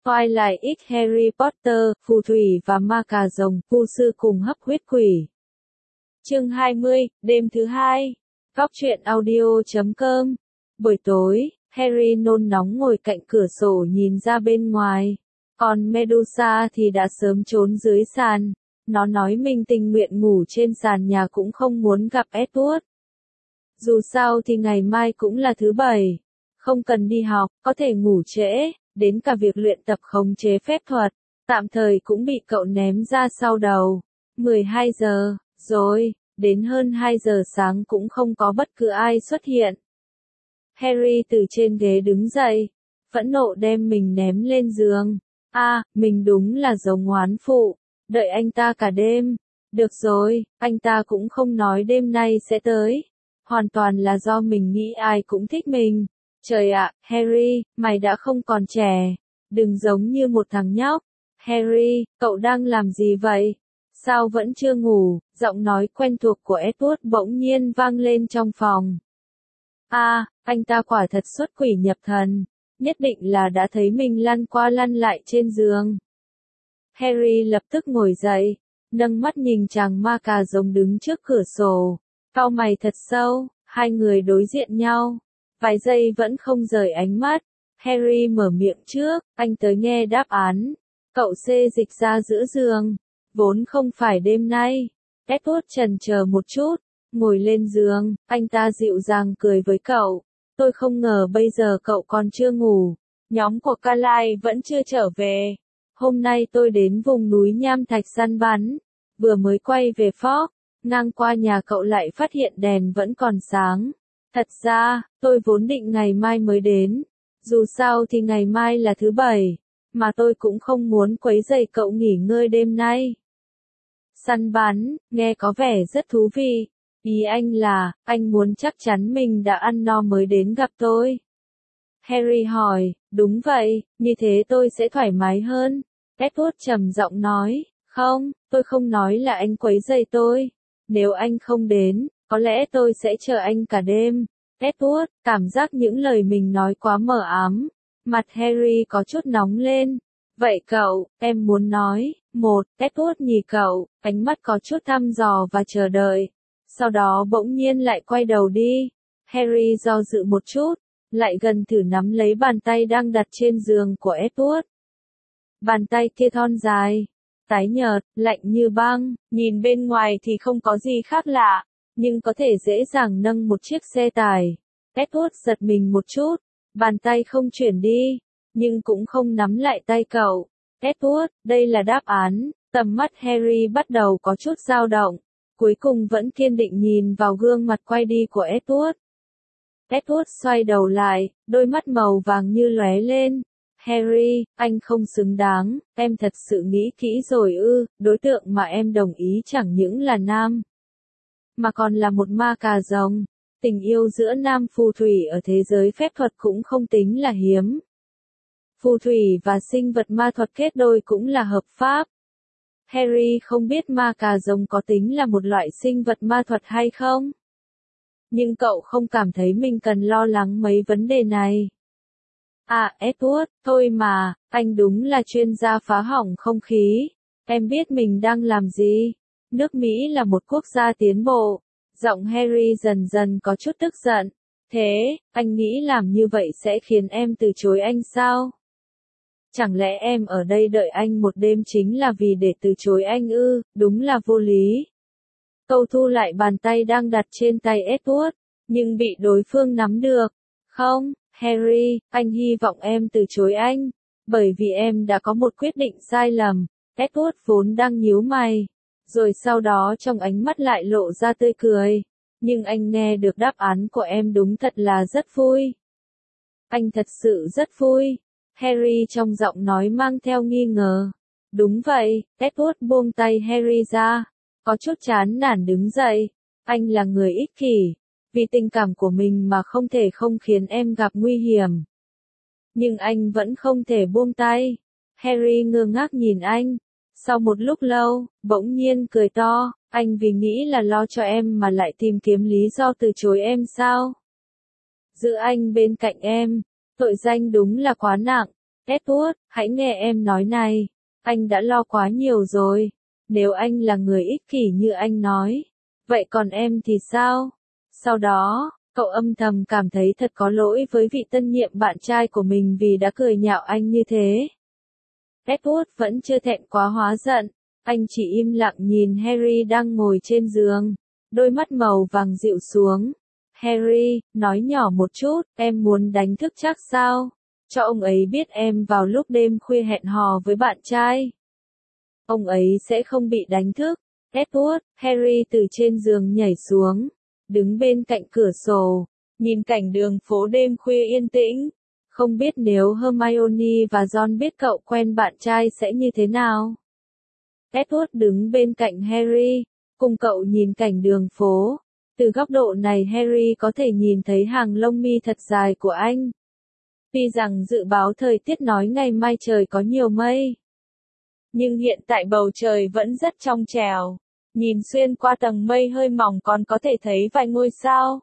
Twilight X Harry Potter, phù thủy và ma cà rồng, vu sư cùng hấp huyết quỷ. Chương 20, đêm thứ hai. Góc truyện audio.com. Buổi tối, Harry nôn nóng ngồi cạnh cửa sổ nhìn ra bên ngoài. Còn Medusa thì đã sớm trốn dưới sàn. Nó nói mình tình nguyện ngủ trên sàn nhà cũng không muốn gặp Edward. Dù sao thì ngày mai cũng là thứ Bảy. Không cần đi học, có thể ngủ trễ, đến cả việc luyện tập khống chế phép thuật, tạm thời cũng bị cậu ném ra sau đầu. 12 giờ, rồi, đến hơn 2 giờ sáng cũng không có bất cứ ai xuất hiện. Harry từ trên ghế đứng dậy, phẫn nộ đem mình ném lên giường. Mình đúng là giống oán phụ, đợi anh ta cả đêm. Được rồi, anh ta cũng không nói đêm nay sẽ tới. Hoàn toàn là do mình nghĩ ai cũng thích mình. Trời ạ, Harry, mày đã không còn trẻ. Đừng giống như một thằng nhóc. Harry, cậu đang làm gì vậy? Sao vẫn chưa ngủ? Giọng nói quen thuộc của Edward bỗng nhiên vang lên trong phòng. Anh ta quả thật xuất quỷ nhập thần. Nhất định là đã thấy mình lăn qua lăn lại trên giường. Harry lập tức ngồi dậy, nâng mắt nhìn chàng ma cà rồng đứng trước cửa sổ. Cau mày thật sâu, hai người đối diện nhau. Vài giây vẫn không rời ánh mắt. Harry mở miệng trước, anh tới nghe đáp án. Cậu xê dịch ra giữa giường. Vốn không phải đêm nay. Edward chần chờ một chút, ngồi lên giường, anh ta dịu dàng cười với cậu. Tôi không ngờ bây giờ cậu còn chưa ngủ. Nhóm của Carlisle vẫn chưa trở về. Hôm nay tôi đến vùng núi nham thạch săn bắn. Vừa mới quay về Fork, ngang qua nhà cậu lại phát hiện đèn vẫn còn sáng. Thật ra, tôi vốn định ngày mai mới đến. Dù sao thì ngày mai là thứ Bảy, mà tôi cũng không muốn quấy rầy cậu nghỉ ngơi đêm nay. Săn bắn, nghe có vẻ rất thú vị. Ý anh là, anh muốn chắc chắn mình đã ăn no mới đến gặp tôi. Harry hỏi, đúng vậy, như thế tôi sẽ thoải mái hơn. Edward trầm giọng nói, không, tôi không nói là anh quấy rầy tôi. Nếu anh không đến, có lẽ tôi sẽ chờ anh cả đêm. Edward, cảm giác những lời mình nói quá mờ ám. Mặt Harry có chút nóng lên. Vậy cậu, em muốn nói. Edward nhìn cậu, ánh mắt có chút thăm dò và chờ đợi. Sau đó bỗng nhiên lại quay đầu đi. Harry do dự một chút, lại gần thử nắm lấy bàn tay đang đặt trên giường của Edward. Bàn tay kia thon dài, tái nhợt, lạnh như băng, nhìn bên ngoài thì không có gì khác lạ, nhưng có thể dễ dàng nâng một chiếc xe tải. Edward giật mình một chút, bàn tay không chuyển đi, nhưng cũng không nắm lại tay cậu. Edward, đây là đáp án. Tầm mắt Harry bắt đầu có chút dao động, cuối cùng vẫn kiên định nhìn vào gương mặt quay đi của Edward. Edward xoay đầu lại, đôi mắt màu vàng như lóe lên. Harry, anh không xứng đáng, em thật sự nghĩ kỹ rồi ư? Đối tượng mà em đồng ý chẳng những là nam, mà còn là một ma cà rồng. Tình yêu giữa nam phù thủy ở thế giới phép thuật cũng không tính là hiếm. Phù thủy và sinh vật ma thuật kết đôi cũng là hợp pháp. Harry không biết ma cà rồng có tính là một loại sinh vật ma thuật hay không. Nhưng cậu không cảm thấy mình cần lo lắng mấy vấn đề này. Edward, thôi mà, anh đúng là chuyên gia phá hỏng không khí. Em biết mình đang làm gì. Nước Mỹ là một quốc gia tiến bộ. Giọng Harry dần dần có chút tức giận. Thế, anh nghĩ làm như vậy sẽ khiến em từ chối anh sao? Chẳng lẽ em ở đây đợi anh một đêm chính là vì để từ chối anh ư? Đúng là vô lý. Cậu thu lại bàn tay đang đặt trên tay Edward, nhưng bị đối phương nắm được. Không, Harry, anh hy vọng em từ chối anh, bởi vì em đã có một quyết định sai lầm. Edward vốn đang nhíu mày, rồi sau đó trong ánh mắt lại lộ ra tươi cười. Nhưng anh nghe được đáp án của em đúng thật là rất vui. Anh thật sự rất vui. Harry trong giọng nói mang theo nghi ngờ. Đúng vậy, Edward buông tay Harry ra, có chút chán nản đứng dậy. Anh là người ích kỷ, vì tình cảm của mình mà không thể không khiến em gặp nguy hiểm. Nhưng anh vẫn không thể buông tay. Harry ngơ ngác nhìn anh. Sau một lúc lâu, bỗng nhiên cười to. Anh vì nghĩ là lo cho em mà lại tìm kiếm lý do từ chối em sao? Giữ anh bên cạnh em, tội danh đúng là quá nặng. Edward, hãy nghe em nói này. Anh đã lo quá nhiều rồi. Nếu anh là người ích kỷ như anh nói, vậy còn em thì sao? Sau đó, cậu âm thầm cảm thấy thật có lỗi với vị tân nhiệm bạn trai của mình vì đã cười nhạo anh như thế. Edward vẫn chưa thẹn quá hóa giận. Anh chỉ im lặng nhìn Harry đang ngồi trên giường. Đôi mắt màu vàng dịu xuống. Harry, nói nhỏ một chút, em muốn đánh thức chắc sao? Cho ông ấy biết em vào lúc đêm khuya hẹn hò với bạn trai. Ông ấy sẽ không bị đánh thức. Edward, Harry từ trên giường nhảy xuống. Đứng bên cạnh cửa sổ. Nhìn cảnh đường phố đêm khuya yên tĩnh. Không biết nếu Hermione và Ron biết cậu quen bạn trai sẽ như thế nào. Edward đứng bên cạnh Harry. Cùng cậu nhìn cảnh đường phố. Từ góc độ này Harry có thể nhìn thấy hàng lông mi thật dài của anh. Tuy rằng dự báo thời tiết nói ngày mai trời có nhiều mây. Nhưng hiện tại bầu trời vẫn rất trong trẻo. Nhìn xuyên qua tầng mây hơi mỏng còn có thể thấy vài ngôi sao.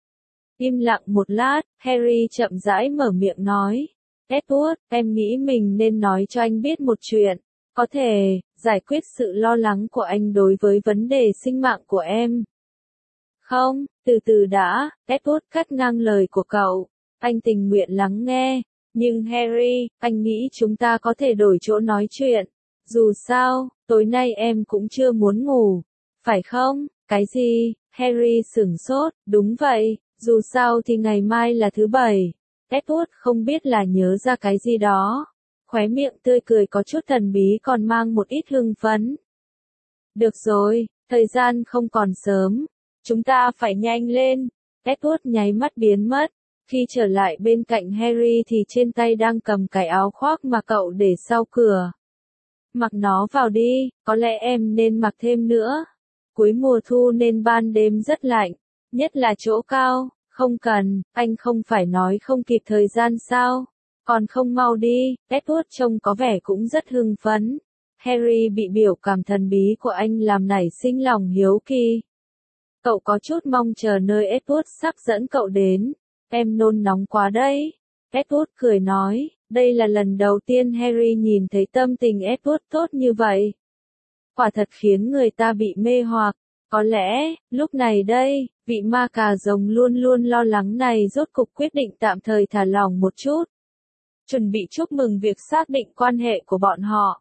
Im lặng một lát, Harry chậm rãi mở miệng nói. Edward, em nghĩ mình nên nói cho anh biết một chuyện. Có thể, giải quyết sự lo lắng của anh đối với vấn đề sinh mạng của em. Không, từ từ đã, Edward cắt ngang lời của cậu. Anh tình nguyện lắng nghe. Nhưng Harry, anh nghĩ chúng ta có thể đổi chỗ nói chuyện. Dù sao, tối nay em cũng chưa muốn ngủ. Phải không? Cái gì? Harry sửng sốt, đúng vậy, dù sao thì ngày mai là thứ bảy. Edward không biết là nhớ ra cái gì đó. Khóe miệng tươi cười có chút thần bí còn mang một ít hưng phấn. Được rồi, thời gian không còn sớm. Chúng ta phải nhanh lên. Edward nháy mắt biến mất. Khi trở lại bên cạnh Harry thì trên tay đang cầm cái áo khoác mà cậu để sau cửa. Mặc nó vào đi, có lẽ em nên mặc thêm nữa. Cuối mùa thu nên ban đêm rất lạnh, nhất là chỗ cao. Không cần, anh không phải nói không kịp thời gian sao? Còn không mau đi. Edward trông có vẻ cũng rất hưng phấn. Harry bị biểu cảm thần bí của anh làm nảy sinh lòng hiếu kỳ. Cậu có chút mong chờ nơi Edward sắp dẫn cậu đến. Em nôn nóng quá đấy. Edward cười nói, đây là lần đầu tiên Harry nhìn thấy tâm tình Edward tốt như vậy. Quả thật khiến người ta bị mê hoặc. Có lẽ, lúc này đây, vị ma cà rồng luôn luôn lo lắng này rốt cục quyết định tạm thời thả lỏng một chút. Chuẩn bị chúc mừng việc xác định quan hệ của bọn họ.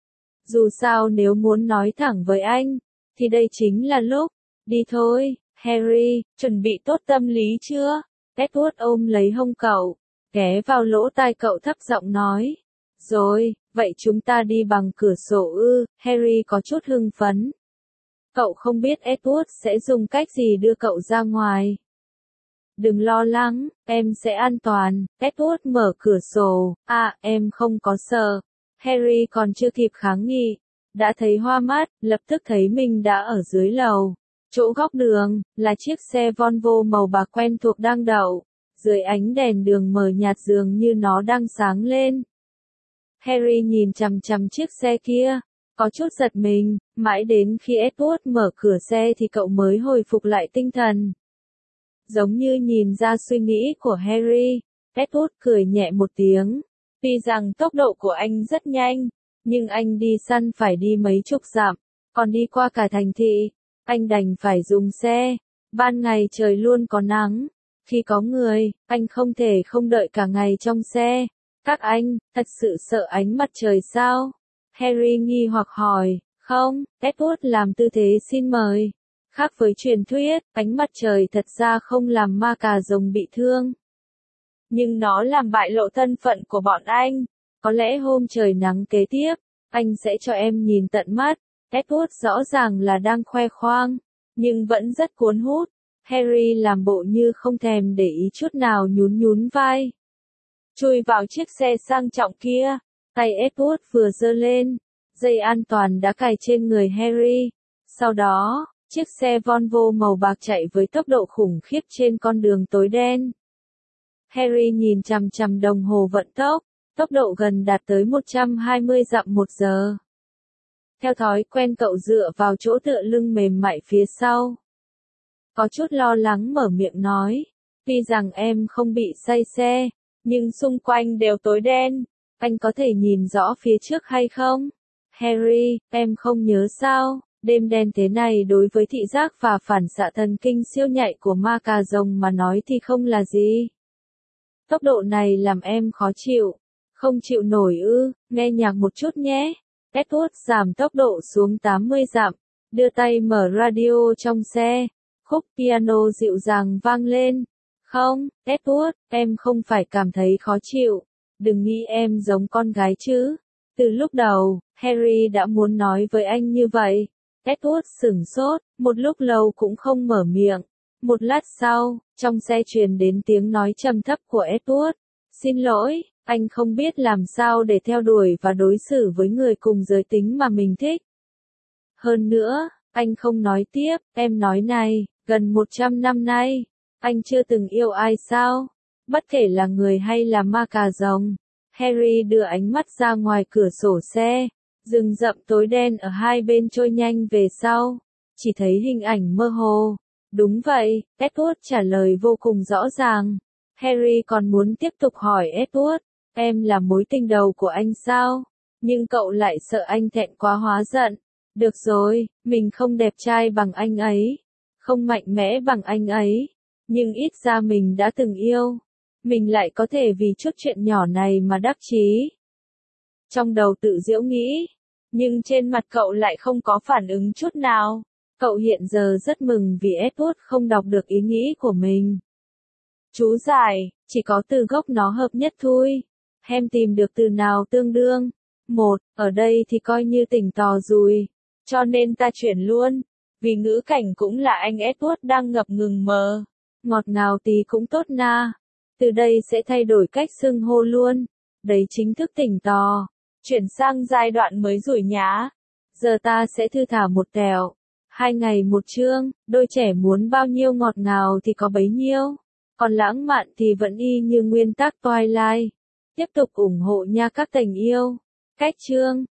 Dù sao nếu muốn nói thẳng với anh, thì đây chính là lúc. Đi thôi, Harry, chuẩn bị tốt tâm lý chưa? Edward ôm lấy hông cậu, ghé vào lỗ tai cậu thấp giọng nói. Rồi, vậy chúng ta đi bằng cửa sổ ư? Harry có chút hưng phấn. Cậu không biết Edward sẽ dùng cách gì đưa cậu ra ngoài. Đừng lo lắng, em sẽ an toàn. Edward mở cửa sổ. À, em không có sợ. Harry còn chưa kịp kháng nghị. Đã thấy hoa mắt, lập tức thấy mình đã ở dưới lầu. Chỗ góc đường, là chiếc xe Volvo màu bạc quen thuộc đang đậu. Dưới ánh đèn đường mờ nhạt dường như nó đang sáng lên. Harry nhìn chằm chằm chiếc xe kia. Có chút giật mình, mãi đến khi Edward mở cửa xe thì cậu mới hồi phục lại tinh thần. Giống như nhìn ra suy nghĩ của Harry, Edward cười nhẹ một tiếng. Tuy rằng tốc độ của anh rất nhanh, nhưng anh đi săn phải đi mấy chục dặm, còn đi qua cả thành thị, anh đành phải dùng xe. Ban ngày trời luôn có nắng, khi có người, anh không thể không đợi cả ngày trong xe. Các anh, thật sự sợ ánh mặt trời sao? Harry nghi hoặc hỏi. Không, Edward làm tư thế xin mời. Khác với truyền thuyết, ánh mặt trời thật ra không làm ma cà rồng bị thương. Nhưng nó làm bại lộ thân phận của bọn anh. Có lẽ hôm trời nắng kế tiếp, anh sẽ cho em nhìn tận mắt. Edward rõ ràng là đang khoe khoang, nhưng vẫn rất cuốn hút. Harry làm bộ như không thèm để ý chút nào nhún nhún vai. Chui vào chiếc xe sang trọng kia, tay Edward vừa giơ lên, dây an toàn đã cài trên người Harry. Sau đó, chiếc xe Volvo màu bạc chạy với tốc độ khủng khiếp trên con đường tối đen. Harry nhìn chằm chằm đồng hồ vận tốc, tốc độ gần đạt tới 120 dặm một giờ. Theo thói quen cậu dựa vào chỗ tựa lưng mềm mại phía sau. Có chút lo lắng mở miệng nói, tuy rằng em không bị say xe, nhưng xung quanh đều tối đen, anh có thể nhìn rõ phía trước hay không? Harry, em không nhớ sao? Đêm đen thế này đối với thị giác và phản xạ thần kinh siêu nhạy của ma cà rồng mà nói thì không là gì. Tốc độ này làm em khó chịu. Không chịu nổi ư, nghe nhạc một chút nhé. Edward giảm tốc độ xuống 80 dặm, đưa tay mở radio trong xe. Khúc piano dịu dàng vang lên. Không, Edward, em không phải cảm thấy khó chịu. Đừng nghĩ em giống con gái chứ. Từ lúc đầu, Harry đã muốn nói với anh như vậy. Edward sửng sốt, một lúc lâu cũng không mở miệng. Một lát sau, trong xe truyền đến tiếng nói trầm thấp của Edward. Xin lỗi, anh không biết làm sao để theo đuổi và đối xử với người cùng giới tính mà mình thích. Hơn nữa, anh không nói tiếp, em nói này, gần 100 năm nay, anh chưa từng yêu ai sao? Bất kể là người hay là ma cà rồng. Harry đưa ánh mắt ra ngoài cửa sổ xe. Rừng rậm tối đen ở hai bên trôi nhanh về sau. Chỉ thấy hình ảnh mơ hồ. Đúng vậy, Edward trả lời vô cùng rõ ràng. Harry còn muốn tiếp tục hỏi Edward, em là mối tình đầu của anh sao? Nhưng cậu lại sợ anh thẹn quá hóa giận. Được rồi, mình không đẹp trai bằng anh ấy. Không mạnh mẽ bằng anh ấy. Nhưng ít ra mình đã từng yêu. Mình lại có thể vì chút chuyện nhỏ này mà đắc chí. Trong đầu tự giễu nghĩ. Nhưng trên mặt cậu lại không có phản ứng chút nào. Cậu hiện giờ rất mừng vì Edward không đọc được ý nghĩ của mình. Chú giải, chỉ có từ gốc nó hợp nhất thôi. Em tìm được từ nào tương đương? Một, ở đây thì coi như tỉnh tò rồi. Cho nên ta chuyển luôn. Vì ngữ cảnh cũng là anh Edward đang ngập ngừng mờ. Ngọt ngào tí cũng tốt na. Từ đây sẽ thay đổi cách xưng hô luôn. Đấy chính thức tỉnh tò. Chuyển sang giai đoạn mới rủi nhá. Giờ ta sẽ thư thả một tẹo. 2 ngày một chương, đôi trẻ muốn bao nhiêu ngọt ngào thì có bấy nhiêu. Còn lãng mạn thì vẫn y như nguyên tắc Twilight. Tiếp tục ủng hộ nha các tình yêu. Cách chương.